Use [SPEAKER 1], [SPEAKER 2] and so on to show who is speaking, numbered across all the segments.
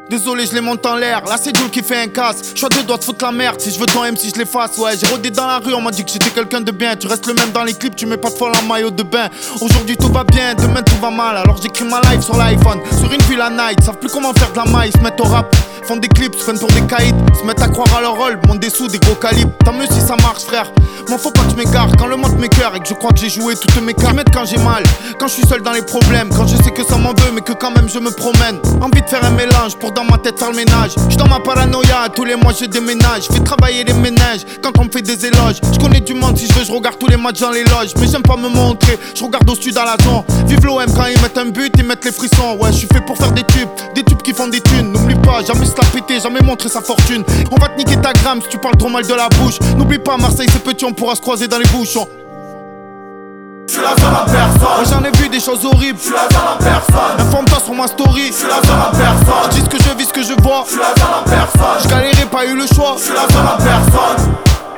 [SPEAKER 1] Désolé, je les monte en l'air, là c'est Jules qui fait un casse. Je suis à deux doigts de foutre la merde, si je veux ton M si je l'efface. Ouais, j'ai rodé dans la rue, on m'a dit que j'étais quelqu'un de bien. Tu restes le même dans les clips, tu mets pas de folle en maillot de bain. Aujourd'hui tout va bien, demain tout va mal. Alors j'écris ma life sur l'iPhone, sur une ville à night. Savent plus comment faire de la maille, se mettent au rap. Font des clips, se prennent pour des caïds. Se mettent à croire à leur rôle, montent des sous, des gros calibres. Tant mieux si ça marche frère, m'en faut pas que je m'égare. Quand le monde m'écœure et que je crois que j'ai joué toutes mes cartes. Quand j'ai mal, quand je suis seul dans les problèmes. Quand je sais que ça m'en veut mais que quand même je me promène. Envie de faire un mélange pour dans ma tête faire le ménage. J'suis dans ma paranoïa, tous les mois je déménage. Fais travailler les ménages quand on me fait des éloges. Je connais du monde, si je veux je regarde tous les matchs dans les loges. Mais j'aime pas me montrer, je regarde au-dessus dans la zone. Vive l'OM quand ils mettent un but, ils mettent les frissons. Ouais, je suis fait pour faire des tubes qui font des thunes. N'oublie pas, jamais se la péter, jamais montrer sa fortune. On va te niquer ta gramme si tu parles trop mal de la bouche. N'oublie pas, Marseille c'est petit, on pourra se croiser dans les bouchons.
[SPEAKER 2] J'suis la seule à personne.
[SPEAKER 1] Moi j'en ai vu des choses horribles.
[SPEAKER 2] J'suis la seule à personne.
[SPEAKER 1] Informe-toi sur ma story.
[SPEAKER 2] J'suis la seule à personne.
[SPEAKER 1] J'dis ce que je vis, ce que je vois.
[SPEAKER 2] J'suis la seule à personne.
[SPEAKER 1] J'galérais, pas eu le choix.
[SPEAKER 2] J'suis la seule à personne.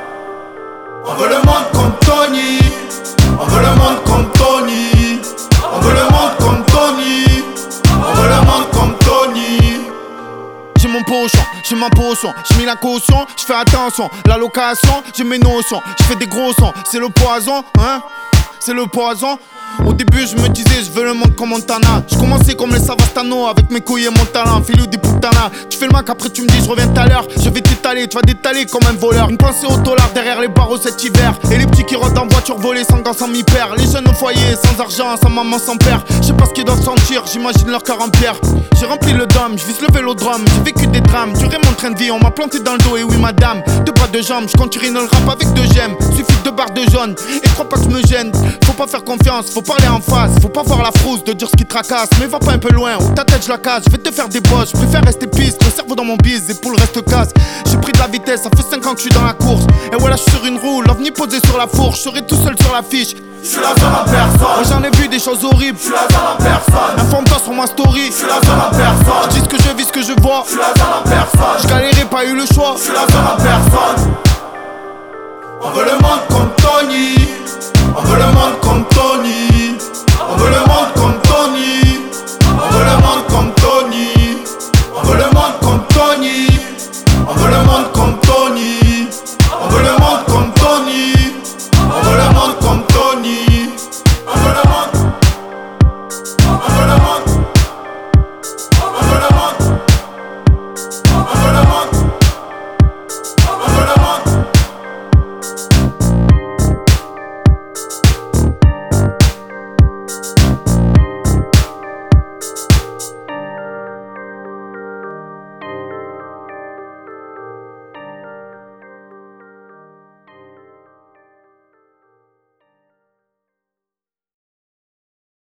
[SPEAKER 2] On veut le monde comme Tony. On veut le monde comme Tony. On veut le monde comme Tony. On veut le monde comme Tony.
[SPEAKER 1] J'ai mon pochon, j'ai ma potion, j'ai mis la caution, j'fais attention, la location, j'ai mes notions, j'fais des gros sons, c'est le poison, hein, c'est le poison. Au début je me disais je veux le monde comme Montana. Je commençais comme les Savastano avec mes couilles et mon talent. Filou des putanas. Tu fais le mac après tu me dis je reviens tout à l'heure. Je vais t'étaler, tu vas détaler comme un voleur. Une pensée au dollar derrière les barreaux cet hiver. Et les petits qui rodent en voiture volée sans gants, sans mi-père. Les jeunes au foyer, sans argent, sans maman, sans père. Je sais pas ce qu'ils doivent sentir, j'imagine leur cœur en pierre. J'ai rempli le dôme, je vise le vélodrome. J'ai vécu des drames, duré mon train de vie. On m'a planté dans le dos et oui madame. Deux pas de jambes, je continue le rap avec deux gemmes. Suffit de barres de jaune et crois pas que je me gêne. Faut pas faire confiance, faut parler en face. Faut pas voir la frousse de dire ce qui te tracasse. Mais va pas un peu loin, ou ta tête je la casse. Je vais te faire des bosses, je préfère rester piste. Le cerveau dans mon bise et pour le reste casse. J'ai pris de la vitesse, ça fait 5 ans que je suis dans la course. Et voilà je suis sur une roue, l'ovni posé sur la fourche. Je serai tout seul sur l'affiche.
[SPEAKER 2] J'suis la seule à personne.
[SPEAKER 1] Moi j'en ai vu des choses horribles.
[SPEAKER 2] J'suis la seule à personne.
[SPEAKER 1] Informe-toi sur ma story.
[SPEAKER 2] J'suis la seule à personne.
[SPEAKER 1] J'dis ce que je vis, ce que je vois.
[SPEAKER 2] J'suis la seule à personne.
[SPEAKER 1] J'galérais, pas eu le choix.
[SPEAKER 2] J'suis la seule à personne. On veut le